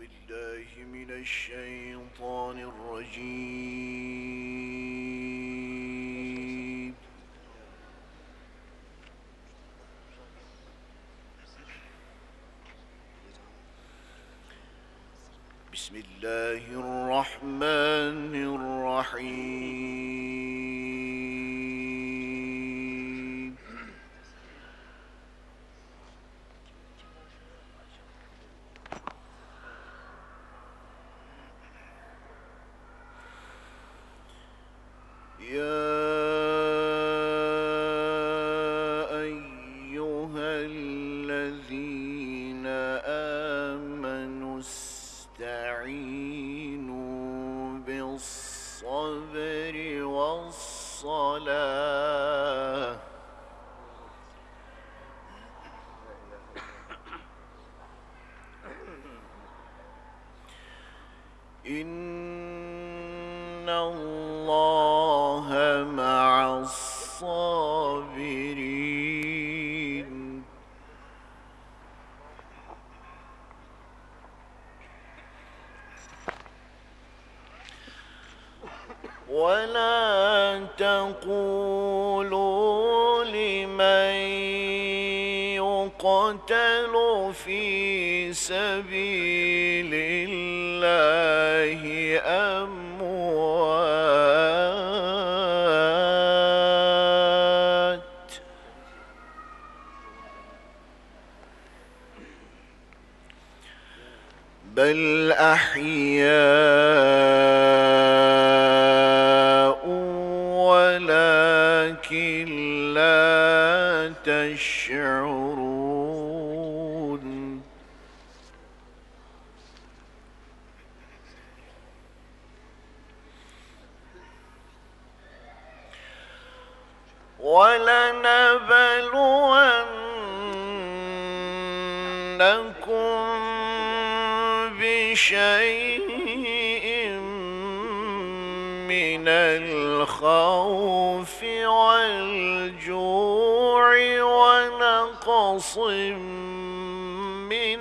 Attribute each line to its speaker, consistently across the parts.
Speaker 1: بالله من الشيطان الرجيم. بسم الله الرحمن الرحيم. يا أيها الذين آمنوا استعينوا بالصبر والصلاة إن الله مع الصابرين. ولا تقولوا لمن يقتل في سبيل الله أموات، بل أحياء ولكن لا تشعرون. ولنبلونكم بشيء من الخوف والجوع ونقص من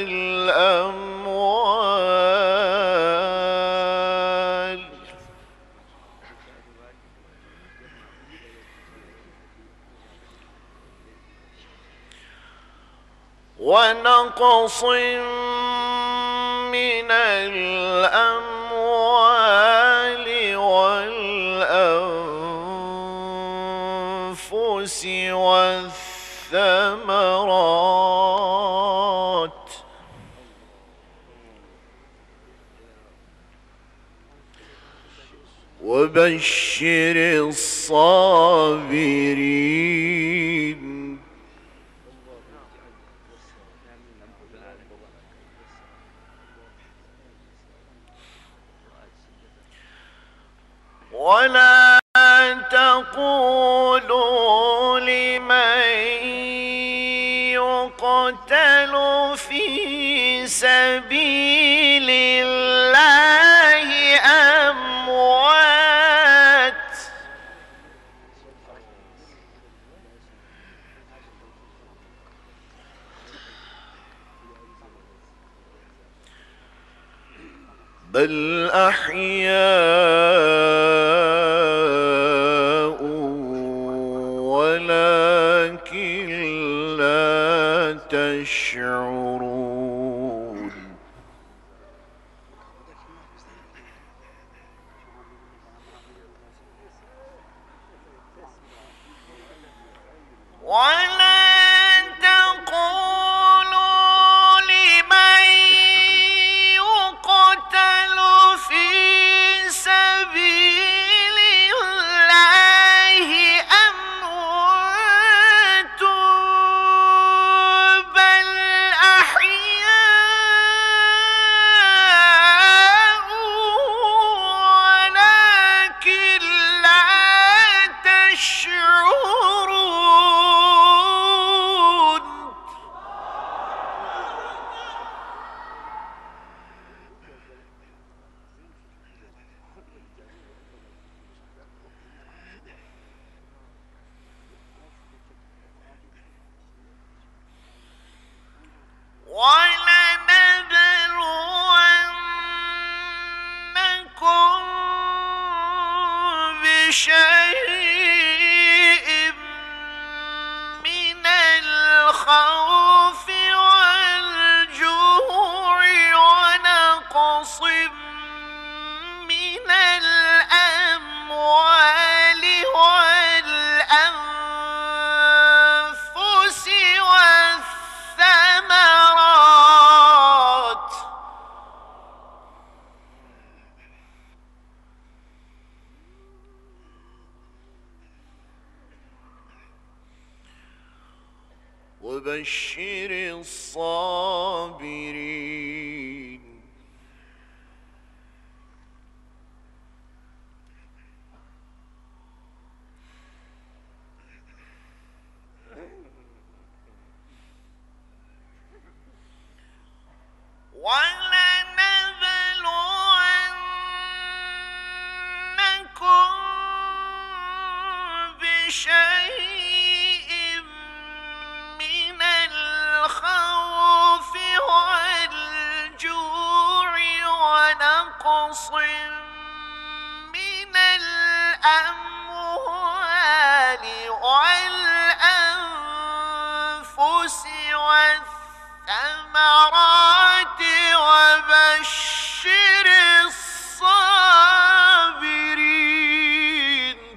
Speaker 1: الأموال والأنفس والثمرات وبشر الصابرين. ولا تقولوا لمن يقتل في سبيل الله أموات، بل أحياء ولكن لا تشعرون. ولا تقولوا لمن يقتل في سبيل الله أموات، بل وبشر الصابرين. ولنبلونكم بشيء من الخوف والجوع ونقص من الأموال والأنفس والثمرات وبشر الصابرين.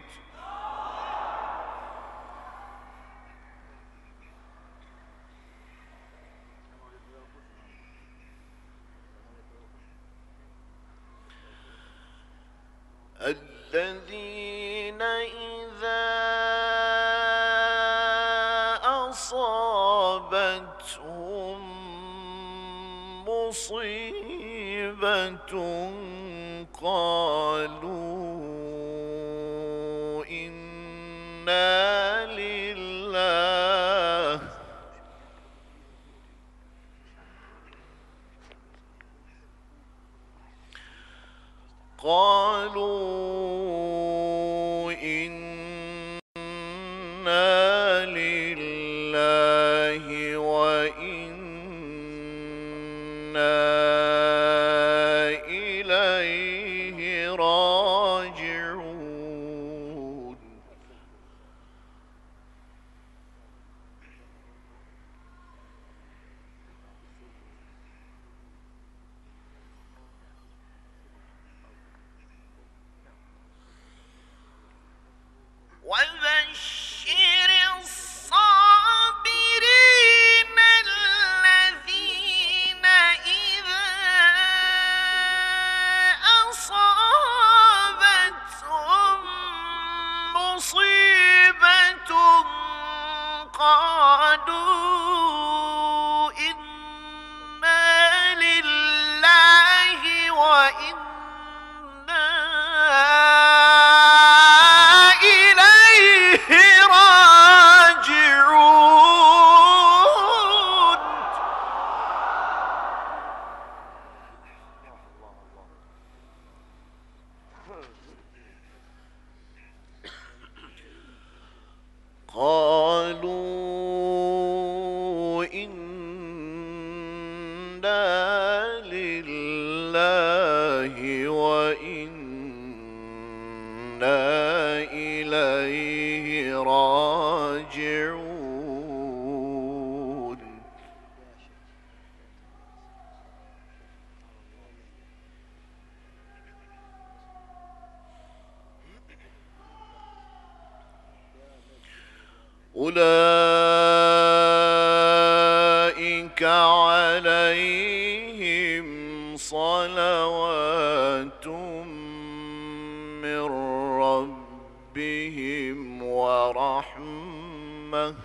Speaker 1: الذين إذا أصابتهم مصيبة قالوا إنا لله وإنا إليه راجعون. وبشر الصابرين الذين إذا أصابتهم مصيبة قالوا إنا لله وإنا إليه راجعون. قالوا إنا لله وإنا إليه راجعون. أولئك عليهم صلوات من ربهم ورحمة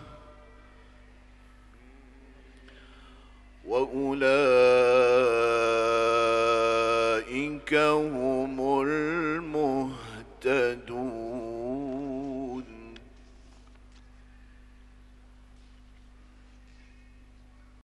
Speaker 1: وأولئك هم المهتدون.